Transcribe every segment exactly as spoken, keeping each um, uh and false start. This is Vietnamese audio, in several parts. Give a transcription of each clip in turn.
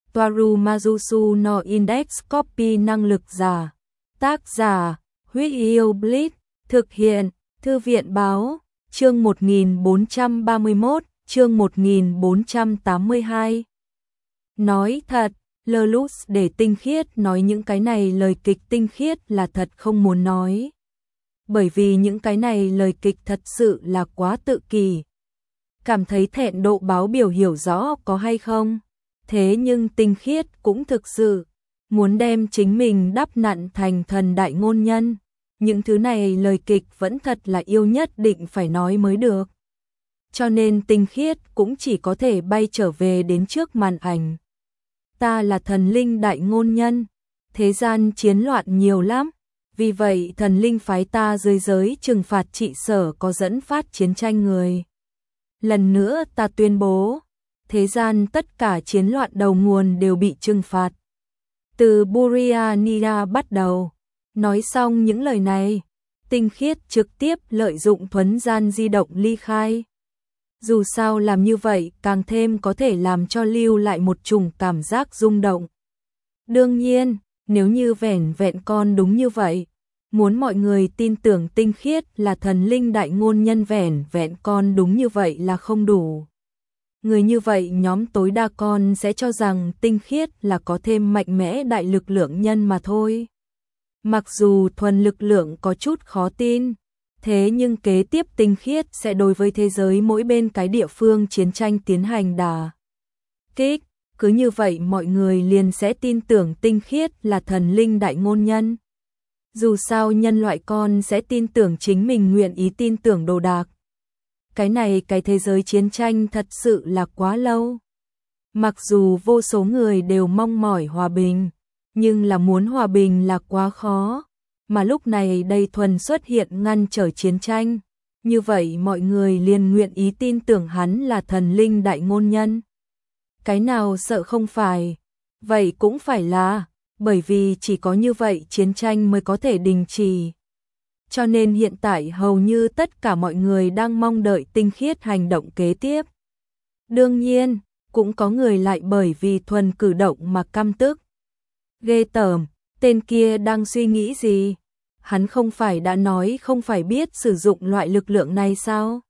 Toaru Majusu no Index Copy năng lực giả. Tác giả, Huyết Yêu Blitz, thực hiện, Thư viện báo, chương một nghìn bốn trăm ba mươi mốt, chương một nghìn bốn trăm tám mươi hai. Nói thật, Lelouch để Tinh Khiết nói những cái này lời kịch Tinh Khiết là thật không muốn nói. Bởi vì những cái này lời kịch thật sự là quá tự kỳ. Cảm thấy thẹn độ báo biểu hiểu rõ có hay không? Thế nhưng Tinh Khiết cũng thực sự muốn đem chính mình đắp nặn thành thần đại ngôn nhân. Những thứ này lời kịch vẫn thật là yêu nhất định phải nói mới được. Cho nên Tinh Khiết cũng chỉ có thể bay trở về đến trước màn ảnh. Ta là thần linh đại ngôn nhân, thế gian chiến loạn nhiều lắm, vì vậy thần linh phái ta dưới giới trừng phạt trị sở có dẫn phát chiến tranh người. Lần nữa ta tuyên bố, thế gian tất cả chiến loạn đầu nguồn đều bị trừng phạt. Từ Buriania bắt đầu. Nói xong những lời này, Tinh Khiết trực tiếp lợi dụng thuấn gian di động ly khai. Dù sao làm như vậy càng thêm có thể làm cho lưu lại một chủng cảm giác rung động. Đương nhiên, nếu như vẻn vẹn con đúng như vậy, muốn mọi người tin tưởng Tinh Khiết là thần linh đại ngôn nhân vẻn vẹn con đúng như vậy là không đủ. Người như vậy nhóm tối đa con sẽ cho rằng Tinh Khiết là có thêm mạnh mẽ đại lực lượng nhân mà thôi. Mặc dù thuần lực lượng có chút khó tin, thế nhưng kế tiếp Tinh Khiết sẽ đối với thế giới mỗi bên cái địa phương chiến tranh tiến hành đả kích, cứ như vậy mọi người liền sẽ tin tưởng Tinh Khiết là thần linh đại ngôn nhân. Dù sao nhân loại con sẽ tin tưởng chính mình nguyện ý tin tưởng đồ đạc. Cái này cái thế giới chiến tranh thật sự là quá lâu. Mặc dù vô số người đều mong mỏi hòa bình, nhưng là muốn hòa bình là quá khó, mà lúc này đây thuần xuất hiện ngăn trở chiến tranh, như vậy mọi người liền nguyện ý tin tưởng hắn là thần linh đại ngôn nhân. Cái nào sợ không phải, vậy cũng phải là, bởi vì chỉ có như vậy chiến tranh mới có thể đình chỉ. Cho nên hiện tại hầu như tất cả mọi người đang mong đợi Tinh Khiết hành động kế tiếp. Đương nhiên, cũng có người lại bởi vì thuần cử động mà căm tức. Ghê tởm, tên kia đang suy nghĩ gì? Hắn không phải đã nói không phải biết sử dụng loại lực lượng này sao?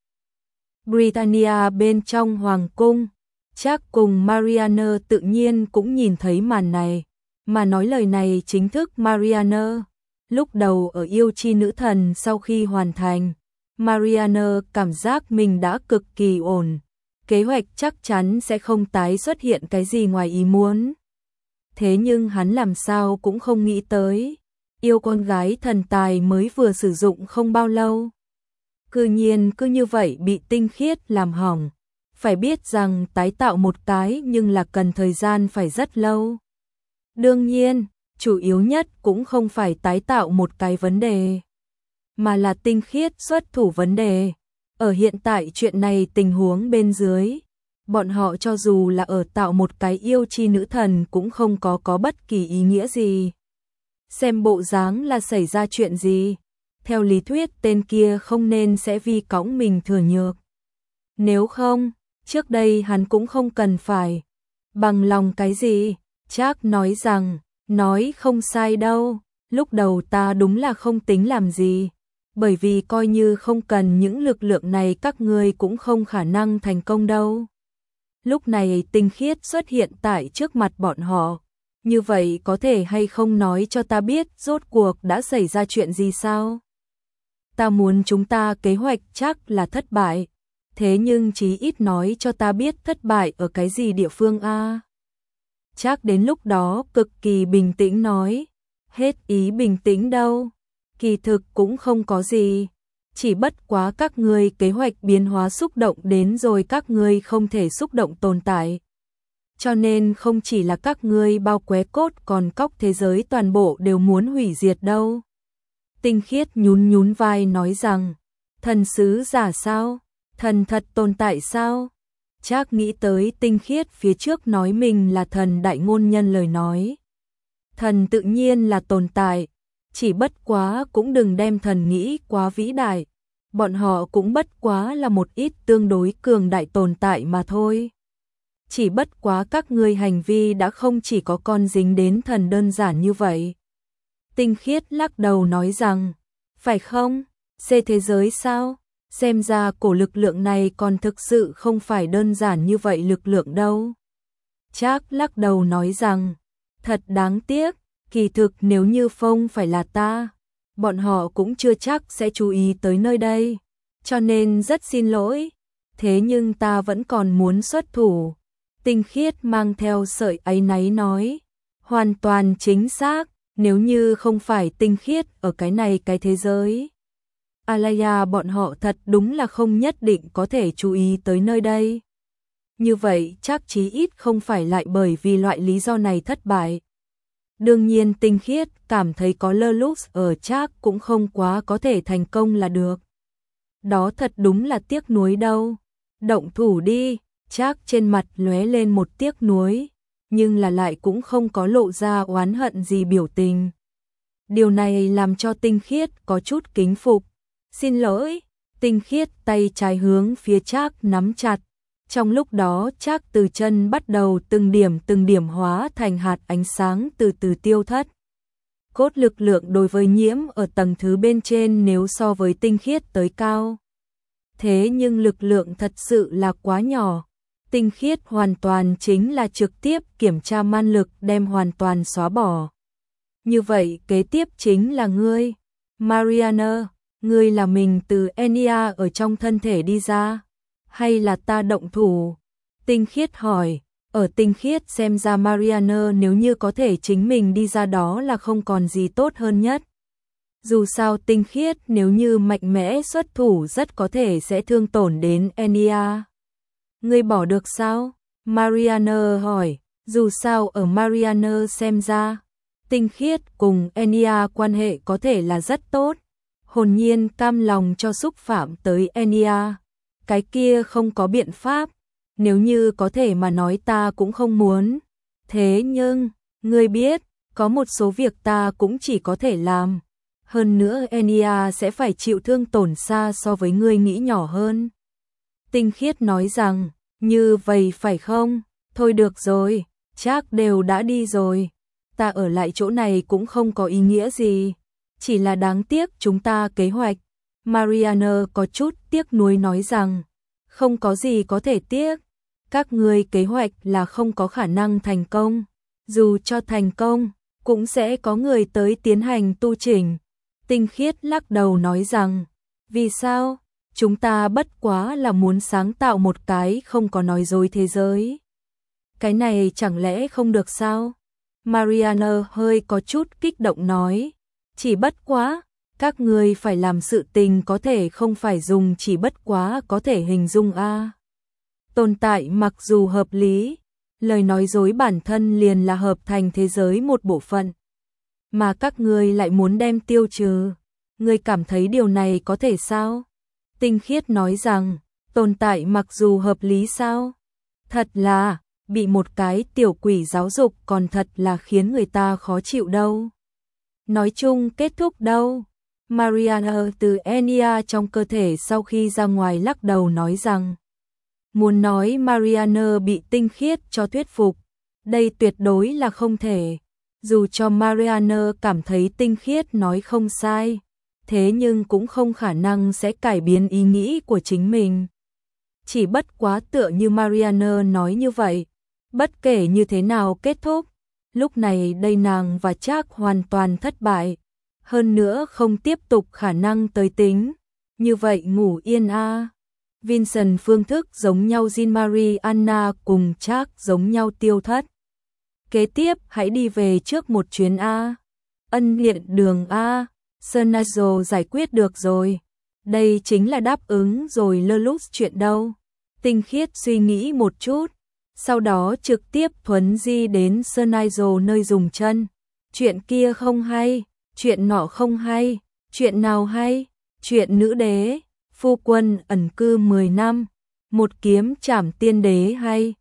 Britannia bên trong hoàng cung, chắc cùng Marianne tự nhiên cũng nhìn thấy màn này, mà nói lời này chính thức Marianne. Lúc đầu ở yêu chi nữ thần sau khi hoàn thành, Marianne cảm giác mình đã cực kỳ ổn, kế hoạch chắc chắn sẽ không tái xuất hiện cái gì ngoài ý muốn. Thế nhưng hắn làm sao cũng không nghĩ tới, yêu con gái thần tài mới vừa sử dụng không bao lâu. Cư nhiên cứ như vậy bị Tinh Khiết làm hỏng, phải biết rằng tái tạo một cái nhưng là cần thời gian phải rất lâu. Đương nhiên, chủ yếu nhất cũng không phải tái tạo một cái vấn đề, mà là Tinh Khiết xuất thủ vấn đề. Ở hiện tại chuyện này tình huống bên dưới, bọn họ cho dù là ở tạo một cái yêu chi nữ thần cũng không có có bất kỳ ý nghĩa gì. Xem bộ dáng là xảy ra chuyện gì, theo lý thuyết tên kia không nên sẽ vi cõng mình thừa nhược. Nếu không, trước đây hắn cũng không cần phải bằng lòng cái gì. Chắc nói rằng, nói không sai đâu, lúc đầu ta đúng là không tính làm gì, bởi vì coi như không cần những lực lượng này các ngươi cũng không khả năng thành công đâu. Lúc này Tinh Khiết xuất hiện tại trước mặt bọn họ, như vậy có thể hay không nói cho ta biết rốt cuộc đã xảy ra chuyện gì sao? Ta muốn chúng ta kế hoạch chắc là thất bại, thế nhưng chí ít nói cho ta biết thất bại ở cái gì địa phương a? Chắc đến lúc đó cực kỳ bình tĩnh nói, hết ý bình tĩnh đâu, kỳ thực cũng không có gì, chỉ bất quá các ngươi kế hoạch biến hóa xúc động đến rồi các ngươi không thể xúc động tồn tại. Cho nên không chỉ là các ngươi bao qué cốt còn cóc thế giới toàn bộ đều muốn hủy diệt đâu. Tinh Khiết nhún nhún vai nói rằng, thần sứ giả sao? Thần thật tồn tại sao? Chắc nghĩ tới Tinh Khiết phía trước nói mình là thần đại ngôn nhân lời nói. Thần tự nhiên là tồn tại, chỉ bất quá cũng đừng đem thần nghĩ quá vĩ đại. Bọn họ cũng bất quá là một ít tương đối cường đại tồn tại mà thôi. chỉ bất quá các ngươi hành vi đã không chỉ có con dính đến thần đơn giản như vậy. Tinh Khiết lắc đầu nói rằng, phải không? Xê thế giới sao? Xem ra cổ lực lượng này còn thực sự không phải đơn giản như vậy lực lượng đâu. Trác lắc đầu nói rằng, thật đáng tiếc, kỳ thực nếu như không phải là ta, bọn họ cũng chưa chắc sẽ chú ý tới nơi đây, cho nên rất xin lỗi, thế nhưng ta vẫn còn muốn xuất thủ. Tinh Khiết mang theo sợi áy náy nói, hoàn toàn chính xác, nếu như không phải Tinh Khiết ở cái này cái thế giới, Alaya bọn họ thật đúng là không nhất định có thể chú ý tới nơi đây. Như vậy chắc chí ít không phải lại bởi vì loại lý do này thất bại. Đương nhiên Tinh Khiết cảm thấy có Lelouch ở Trác cũng không quá có thể thành công là được. Đó thật đúng là tiếc nuối đâu. Động thủ đi, Trác trên mặt lóe lên một tiếc nuối, nhưng là lại cũng không có lộ ra oán hận gì biểu tình. Điều này làm cho Tinh Khiết có chút kính phục. Xin lỗi, Tinh Khiết tay trái hướng phía Trác nắm chặt. Trong lúc đó Trác từ chân bắt đầu từng điểm từng điểm hóa thành hạt ánh sáng từ từ tiêu thất. Cốt lực lượng đối với Nhiễm ở tầng thứ bên trên nếu so với Tinh Khiết tới cao. Thế nhưng lực lượng thật sự là quá nhỏ. Tinh Khiết hoàn toàn chính là trực tiếp kiểm tra man lực đem hoàn toàn xóa bỏ. Như vậy kế tiếp chính là ngươi, Mariana, ngươi là mình từ Enya ở trong thân thể đi ra, hay là ta động thủ? Tinh Khiết hỏi, ở Tinh Khiết xem ra Mariana nếu như có thể chính mình đi ra đó là không còn gì tốt hơn nhất. Dù sao Tinh Khiết nếu như mạnh mẽ xuất thủ rất có thể sẽ thương tổn đến Enya. Ngươi bỏ được sao? Mariana hỏi, dù sao ở Mariana xem ra, Tinh Khiết cùng Enya quan hệ có thể là rất tốt. Hồn nhiên cam lòng cho xúc phạm tới Enya. Cái kia không có biện pháp, nếu như có thể mà nói ta cũng không muốn. Thế nhưng, ngươi biết, có một số việc ta cũng chỉ có thể làm. Hơn nữa Enya sẽ phải chịu thương tổn xa so với ngươi nghĩ nhỏ hơn. Tinh Khiết nói rằng, như vậy phải không? Thôi được rồi, Trác đều đã đi rồi. Ta ở lại chỗ này cũng không có ý nghĩa gì. Chỉ là đáng tiếc chúng ta kế hoạch. Mariana có chút tiếc nuối nói rằng, không có gì có thể tiếc. Các ngươi kế hoạch là không có khả năng thành công. Dù cho thành công, cũng sẽ có người tới tiến hành tu chỉnh. Tinh Khiết lắc đầu nói rằng, vì sao? Chúng ta bất quá là muốn sáng tạo một cái không có nói dối thế giới. Cái này chẳng lẽ không được sao? Mariana hơi có chút kích động nói, chỉ bất quá, các ngươi phải làm sự tình có thể không phải dùng chỉ bất quá có thể hình dung a. Tồn tại mặc dù hợp lý, lời nói dối bản thân liền là hợp thành thế giới một bộ phận, mà các ngươi lại muốn đem tiêu trừ. Ngươi cảm thấy điều này có thể sao? Tinh Khiết nói rằng, tồn tại mặc dù hợp lý sao? Thật là, bị một cái tiểu quỷ giáo dục còn thật là khiến người ta khó chịu đâu. Nói chung kết thúc đâu? Mariana từ Enya trong cơ thể sau khi ra ngoài lắc đầu nói rằng, muốn nói Mariana bị Tinh Khiết cho thuyết phục, đây tuyệt đối là không thể. Dù cho Mariana cảm thấy Tinh Khiết nói không sai, thế nhưng cũng không khả năng sẽ cải biến ý nghĩ của chính mình. Chỉ bất quá tựa như Mariana nói như vậy, bất kể như thế nào kết thúc, lúc này đây nàng và Trác hoàn toàn thất bại, hơn nữa không tiếp tục khả năng tới tính, như vậy ngủ yên a. À. Vincent phương thức giống nhau Jean-Marie Anna cùng Trác giống nhau tiêu thất. Kế tiếp hãy đi về trước một chuyến a. Ân liện đường a. Sernazo giải quyết được rồi. Đây chính là đáp ứng rồi Lelouch chuyện đâu. Tinh Khiết suy nghĩ một chút, sau đó trực tiếp thuấn di đến Sernazo nơi dùng chân. Chuyện kia không hay, chuyện nọ không hay, chuyện nào hay? Chuyện nữ đế, phu quân ẩn cư mười năm, một kiếm trảm tiên đế hay?